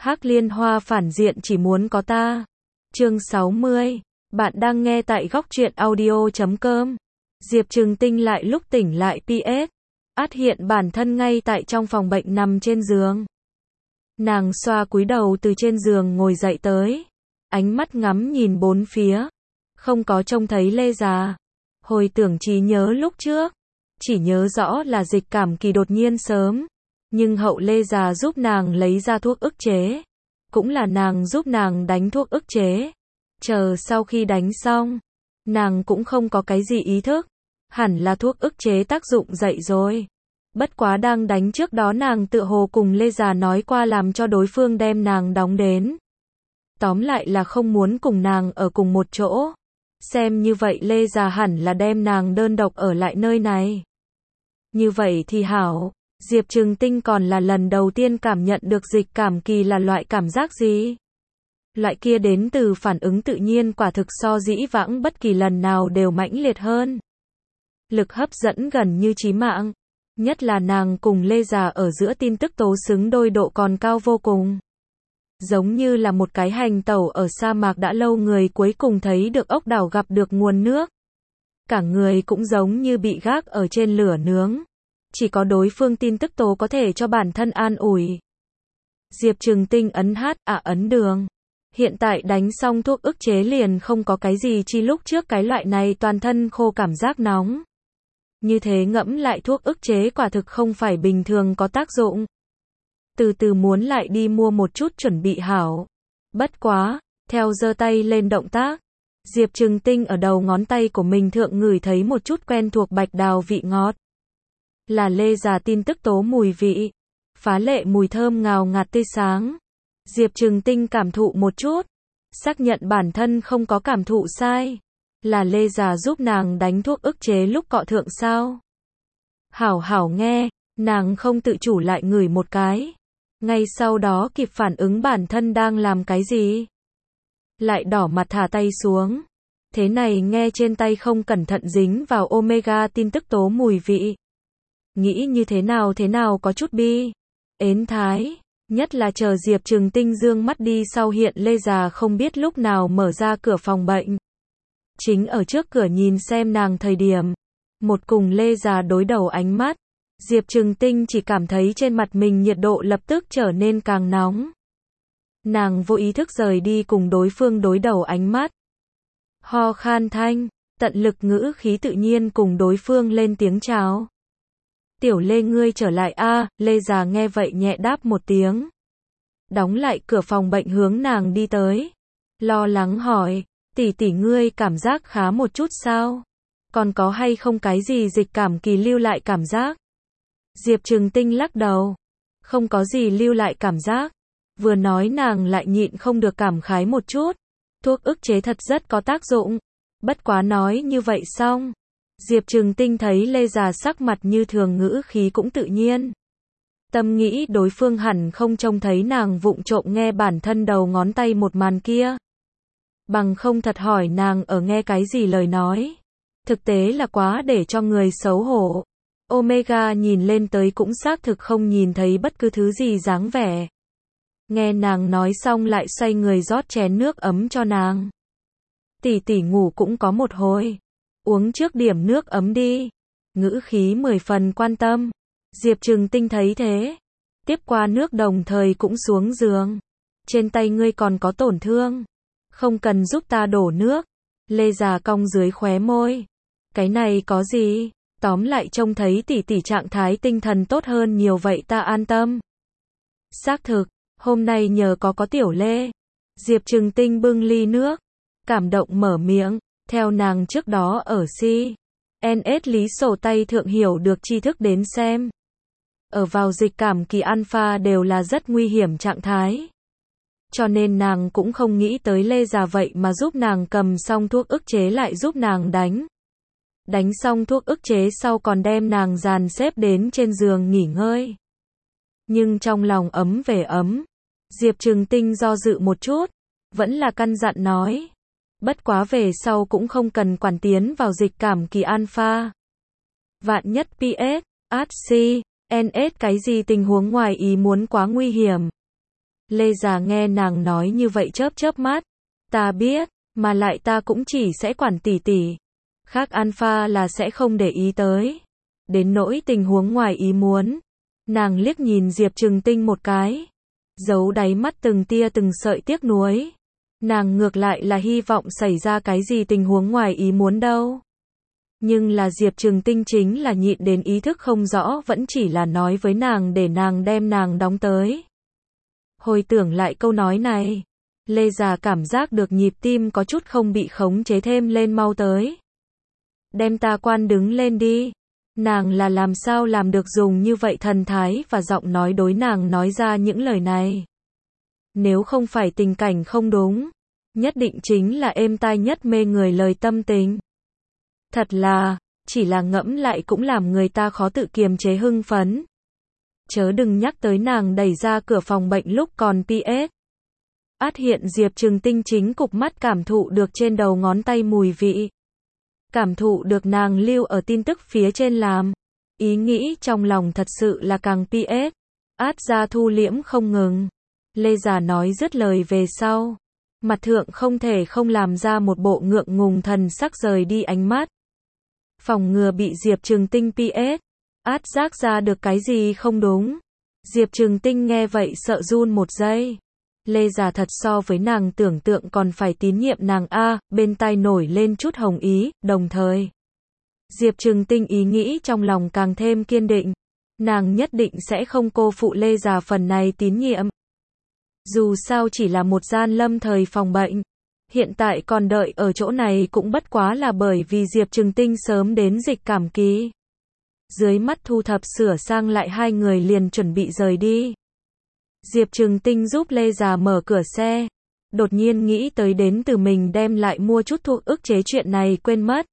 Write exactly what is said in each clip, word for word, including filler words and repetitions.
Hắc Liên Hoa phản diện chỉ muốn có ta. Chương sáu mươi. Bạn đang nghe tại góc truyện audio chấm com. Diệp Trừng Tinh lại lúc tỉnh lại pê ét. Át hiện bản thân ngay tại trong phòng bệnh nằm trên giường. Nàng xoa cúi đầu từ trên giường ngồi dậy tới. Ánh mắt ngắm nhìn bốn phía. Không có trông thấy Lê Già. Hồi tưởng trí nhớ lúc trước. Chỉ nhớ rõ là dịch cảm kỳ đột nhiên sớm. Nhưng hậu Lê Già giúp nàng lấy ra thuốc ức chế. Cũng là nàng giúp nàng đánh thuốc ức chế. Chờ sau khi đánh xong. Nàng cũng không có cái gì ý thức. Hẳn là thuốc ức chế tác dụng dậy rồi. Bất quá đang đánh trước đó nàng tự hồ cùng Lê Già nói qua làm cho đối phương đem nàng đóng đến. Tóm lại là không muốn cùng nàng ở cùng một chỗ. Xem như vậy Lê Già hẳn là đem nàng đơn độc ở lại nơi này. Như vậy thì hảo. Diệp Trừng Tinh còn là lần đầu tiên cảm nhận được dịch cảm kỳ là loại cảm giác gì. Loại kia đến từ phản ứng tự nhiên quả thực so dĩ vãng bất kỳ lần nào đều mãnh liệt hơn. Lực hấp dẫn gần như chí mạng. Nhất là nàng cùng Lê Già ở giữa tin tức tố xứng đôi độ còn cao vô cùng. Giống như là một cái hành tẩu ở sa mạc đã lâu người cuối cùng thấy được ốc đảo gặp được nguồn nước. Cả người cũng giống như bị gác ở trên lửa nướng. Chỉ có đối phương tin tức tố có thể cho bản thân an ủi. Diệp Trừng Tinh ấn hát à ấn đường. Hiện tại đánh xong thuốc ức chế liền không có cái gì chi lúc trước cái loại này toàn thân khô cảm giác nóng. Như thế ngẫm lại thuốc ức chế quả thực không phải bình thường có tác dụng. Từ từ muốn lại đi mua một chút chuẩn bị hảo. Bất quá, theo giơ tay lên động tác. Diệp Trừng Tinh ở đầu ngón tay của mình thượng ngửi thấy một chút quen thuộc bạch đào vị ngọt. Là Lê Già tin tức tố mùi vị. Phá lệ mùi thơm ngào ngạt tươi sáng. Diệp Trừng Tinh cảm thụ một chút. Xác nhận bản thân không có cảm thụ sai. Là Lê Già giúp nàng đánh thuốc ức chế lúc cọ thượng sao. Hảo hảo nghe, nàng không tự chủ lại ngửi một cái. Ngay sau đó kịp phản ứng bản thân đang làm cái gì. Lại đỏ mặt thả tay xuống. Thế này nghe trên tay không cẩn thận dính vào omega tin tức tố mùi vị. Nghĩ như thế nào thế nào có chút bi. Ến thái. Nhất là chờ Diệp Trừng Tinh dương mắt đi sau hiện Lê Già không biết lúc nào mở ra cửa phòng bệnh. Chính ở trước cửa nhìn xem nàng thời điểm. Một cùng Lê Già đối đầu ánh mắt. Diệp Trừng Tinh chỉ cảm thấy trên mặt mình nhiệt độ lập tức trở nên càng nóng. Nàng vô ý thức rời đi cùng đối phương đối đầu ánh mắt. Ho khan thanh, tận lực ngữ khí tự nhiên cùng đối phương lên tiếng chào. Tiểu Lê ngươi trở lại a à, Lê Già nghe vậy nhẹ đáp một tiếng. Đóng lại cửa phòng bệnh hướng nàng đi tới. Lo lắng hỏi, tỷ tỷ ngươi cảm giác khá một chút sao? Còn có hay không cái gì dịch cảm kỳ lưu lại cảm giác? Diệp Trừng Tinh lắc đầu. Không có gì lưu lại cảm giác. Vừa nói nàng lại nhịn không được cảm khái một chút. Thuốc ức chế thật rất có tác dụng. Bất quá nói như vậy xong. Diệp Trừng Tinh thấy Lê Già sắc mặt như thường ngữ khí cũng tự nhiên. Tâm nghĩ đối phương hẳn không trông thấy nàng vụng trộm nghe bản thân đầu ngón tay một màn kia. Bằng không thật hỏi nàng ở nghe cái gì lời nói. Thực tế là quá để cho người xấu hổ. Omega nhìn lên tới cũng xác thực không nhìn thấy bất cứ thứ gì dáng vẻ. Nghe nàng nói xong lại xoay người rót chén nước ấm cho nàng. Tỷ tỷ ngủ cũng có một hồi. Uống trước điểm nước ấm đi. Ngữ khí mười phần quan tâm. Diệp Trừng Tinh thấy thế. Tiếp qua nước đồng thời cũng xuống giường. Trên tay ngươi còn có tổn thương. Không cần giúp ta đổ nước. Lê Già cong dưới khóe môi. Cái này có gì? Tóm lại trông thấy tỷ tỷ trạng thái tinh thần tốt hơn nhiều vậy ta an tâm. Xác thực, hôm nay nhờ có có tiểu Lê. Diệp Trừng Tinh bưng ly nước. Cảm động mở miệng. Theo nàng trước đó ở si. en ét lý sổ tay thượng hiểu được tri thức đến xem. Ở vào dịch cảm kỳ alpha đều là rất nguy hiểm trạng thái. Cho nên nàng cũng không nghĩ tới Lê Già vậy mà giúp nàng cầm xong thuốc ức chế lại giúp nàng đánh. Đánh xong thuốc ức chế sau còn đem nàng dàn xếp đến trên giường nghỉ ngơi. Nhưng trong lòng ấm về ấm. Diệp Trừng Tinh do dự một chút. Vẫn là căn dặn nói. Bất quá về sau cũng không cần quản tiến vào dịch cảm kỳ alpha. Vạn nhất pê ét, a xê, en ét cái gì tình huống ngoài ý muốn quá nguy hiểm. Lê Già nghe nàng nói như vậy chớp chớp mắt. Ta biết, mà lại ta cũng chỉ sẽ quản tỷ tỷ. Khác Alpha là sẽ không để ý tới. Đến nỗi tình huống ngoài ý muốn. Nàng liếc nhìn Diệp Trừng Tinh một cái. Giấu đáy mắt từng tia từng sợi tiếc nuối. Nàng ngược lại là hy vọng xảy ra cái gì tình huống ngoài ý muốn đâu. Nhưng là Diệp Trừng Tinh chính là nhịn đến ý thức không rõ vẫn chỉ là nói với nàng để nàng đem nàng đóng tới. Hồi tưởng lại câu nói này. Lê Già cảm giác được nhịp tim có chút không bị khống chế thêm lên mau tới. Đem ta quan đứng lên đi. Nàng là làm sao làm được dùng như vậy thần thái và giọng nói đối nàng nói ra những lời này. Nếu không phải tình cảnh không đúng, nhất định chính là êm tai nhất mê người lời tâm tình. Thật là, chỉ là ngẫm lại cũng làm người ta khó tự kiềm chế hưng phấn. Chớ đừng nhắc tới nàng đẩy ra cửa phòng bệnh lúc còn pê ét. Át hiện Diệp Trừng Tinh chính cục mắt cảm thụ được trên đầu ngón tay mùi vị. Cảm thụ được nàng lưu ở tin tức phía trên làm. Ý nghĩ trong lòng thật sự là càng pê ét. Át ra thu liễm không ngừng. Lê Già nói dứt lời về sau. Mặt thượng không thể không làm ra một bộ ngượng ngùng thần sắc rời đi ánh mắt. Phòng ngừa bị Diệp Trừng Tinh pê ét. Át giác ra được cái gì không đúng. Diệp Trừng Tinh nghe vậy sợ run một giây. Lê Già thật so với nàng tưởng tượng còn phải tín nhiệm nàng a, bên tai nổi lên chút hồng ý, đồng thời. Diệp Trừng Tinh ý nghĩ trong lòng càng thêm kiên định. Nàng nhất định sẽ không cô phụ Lê Già phần này tín nhiệm. Dù sao chỉ là một gian lâm thời phòng bệnh. Hiện tại còn đợi ở chỗ này cũng bất quá là bởi vì Diệp Trừng Tinh sớm đến dịch cảm kỳ. Dưới mắt thu thập sửa sang lại hai người liền chuẩn bị rời đi. Diệp Trừng Tinh giúp Lê Già mở cửa xe. Đột nhiên nghĩ tới đến từ mình đem lại mua chút thuốc ức chế chuyện này quên mất.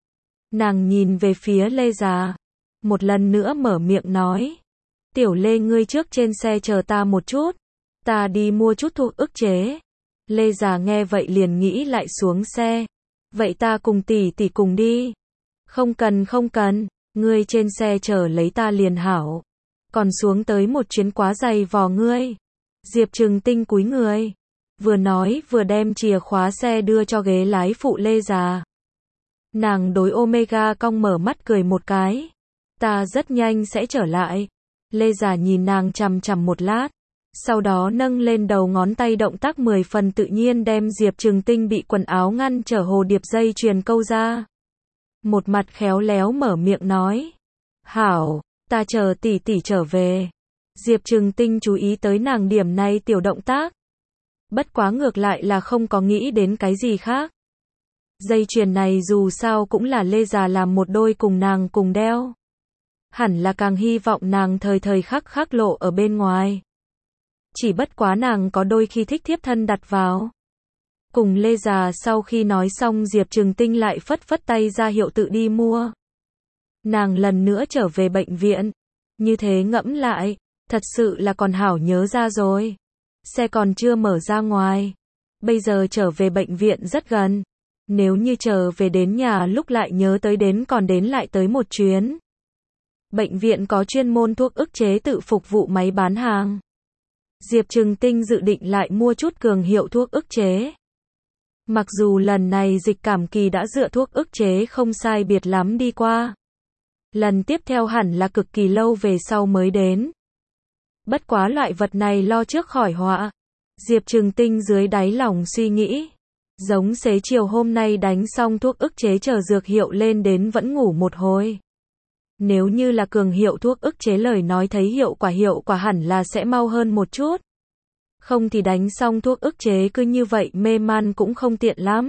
Nàng nhìn về phía Lê Già. Một lần nữa mở miệng nói. Tiểu Lê ngươi trước trên xe chờ ta một chút. Ta đi mua chút thuốc ức chế. Lê Già nghe vậy liền nghĩ lại xuống xe. Vậy ta cùng tỷ tỷ cùng đi. Không cần không cần. Ngươi trên xe chờ lấy ta liền hảo. Còn xuống tới một chuyến quá dày vò ngươi. Diệp Trừng Tinh cúi người. Vừa nói vừa đem chìa khóa xe đưa cho ghế lái phụ Lê Già. Nàng đối Omega cong mở mắt cười một cái. Ta rất nhanh sẽ trở lại. Lê Già nhìn nàng chằm chằm một lát. Sau đó nâng lên đầu ngón tay động tác mười phần tự nhiên đem Diệp Trừng Tinh bị quần áo ngăn trở hồ điệp dây chuyền câu ra. Một mặt khéo léo mở miệng nói. Hảo, ta chờ tỷ tỷ trở về. Diệp Trừng Tinh chú ý tới nàng điểm này tiểu động tác. Bất quá ngược lại là không có nghĩ đến cái gì khác. Dây chuyền này dù sao cũng là Lê Già làm một đôi cùng nàng cùng đeo. Hẳn là càng hy vọng nàng thời thời khắc khắc lộ ở bên ngoài. Chỉ bất quá nàng có đôi khi thích thiếp thân đặt vào. Cùng Lê Già sau khi nói xong Diệp Trừng Tinh lại phất phất tay ra hiệu tự đi mua. Nàng lần nữa trở về bệnh viện. Như thế ngẫm lại, thật sự là còn hảo nhớ ra rồi. Xe còn chưa mở ra ngoài. Bây giờ trở về bệnh viện rất gần. Nếu như trở về đến nhà lúc lại nhớ tới đến còn đến lại tới một chuyến. Bệnh viện có chuyên môn thuốc ức chế tự phục vụ máy bán hàng. Diệp Trừng Tinh dự định lại mua chút cường hiệu thuốc ức chế. Mặc dù lần này dịch cảm kỳ đã dựa thuốc ức chế không sai biệt lắm đi qua. Lần tiếp theo hẳn là cực kỳ lâu về sau mới đến. Bất quá loại vật này lo trước khỏi họa. Diệp Trừng Tinh dưới đáy lòng suy nghĩ. Giống xế chiều hôm nay đánh xong thuốc ức chế chờ dược hiệu lên đến vẫn ngủ một hồi. Nếu như là cường hiệu thuốc ức chế lời nói thấy hiệu quả hiệu quả hẳn là sẽ mau hơn một chút. Không thì đánh xong thuốc ức chế cứ như vậy mê man cũng không tiện lắm.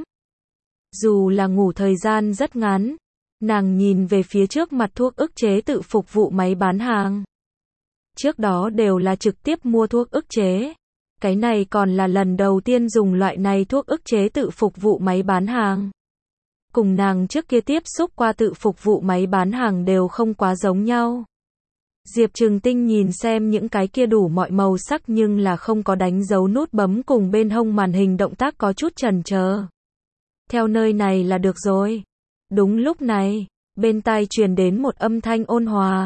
Dù là ngủ thời gian rất ngắn. Nàng nhìn về phía trước mặt thuốc ức chế tự phục vụ máy bán hàng. Trước đó đều là trực tiếp mua thuốc ức chế. Cái này còn là lần đầu tiên dùng loại này thuốc ức chế tự phục vụ máy bán hàng. Cùng nàng trước kia tiếp xúc qua tự phục vụ máy bán hàng đều không quá giống nhau. Diệp Trừng Tinh nhìn xem những cái kia đủ mọi màu sắc nhưng là không có đánh dấu nút bấm cùng bên hông màn hình động tác có chút chần chờ. Theo nơi này là được rồi. Đúng lúc này, bên tai truyền đến một âm thanh ôn hòa.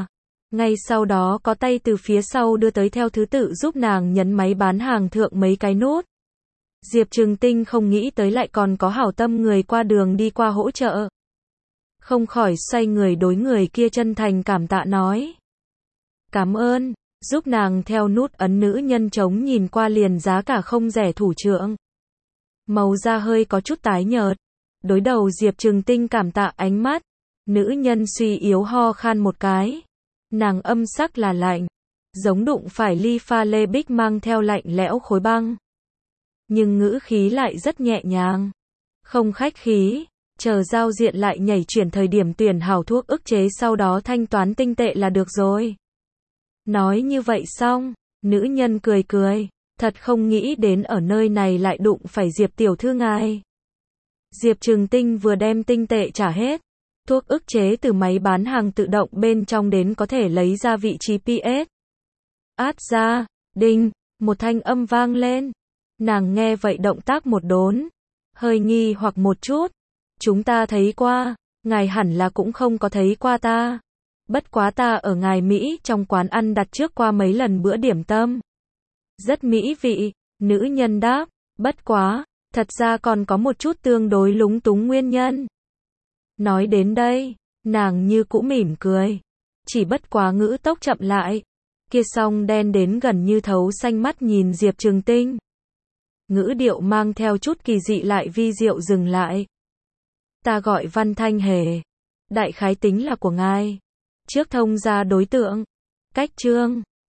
Ngay sau đó có tay từ phía sau đưa tới theo thứ tự giúp nàng nhấn máy bán hàng thượng mấy cái nút. Diệp Trừng Tinh không nghĩ tới lại còn có hảo tâm người qua đường đi qua hỗ trợ. Không khỏi xoay người đối người kia chân thành cảm tạ nói. Cảm ơn, giúp nàng theo nút ấn nữ nhân trống nhìn qua liền giá cả không rẻ thủ trưởng. Màu da hơi có chút tái nhợt. Đối đầu Diệp Trừng Tinh cảm tạ ánh mắt. Nữ nhân suy yếu ho khan một cái. Nàng âm sắc là lạnh. Giống đụng phải ly pha lê bích mang theo lạnh lẽo khối băng. Nhưng ngữ khí lại rất nhẹ nhàng. Không khách khí. Chờ giao diện lại nhảy chuyển thời điểm tuyển hảo thuốc ức chế sau đó thanh toán tinh tệ là được rồi. Nói như vậy xong. Nữ nhân cười cười. Thật không nghĩ đến ở nơi này lại đụng phải Diệp tiểu thư ngài. Diệp Trừng Tinh vừa đem tinh tệ trả hết. Thuốc ức chế từ máy bán hàng tự động bên trong đến có thể lấy ra vị trí pê ét. Át ra, đinh, một thanh âm vang lên. Nàng nghe vậy động tác một đốn. Hơi nghi hoặc một chút. Chúng ta thấy qua, ngài hẳn là cũng không có thấy qua ta. Bất quá ta ở ngài Mỹ trong quán ăn đặt trước qua mấy lần bữa điểm tâm. Rất mỹ vị, nữ nhân đáp, bất quá, thật ra còn có một chút tương đối lúng túng nguyên nhân. Nói đến đây, nàng như cũ mỉm cười. Chỉ bất quá ngữ tốc chậm lại. Kia song đen đến gần như thấu xanh mắt nhìn Diệp Trừng Tinh. Ngữ điệu mang theo chút kỳ dị lại vi diệu dừng lại. Ta gọi Văn Thanh Hề. Đại khái tính là của ngài. Trước thông ra đối tượng. Cách chương.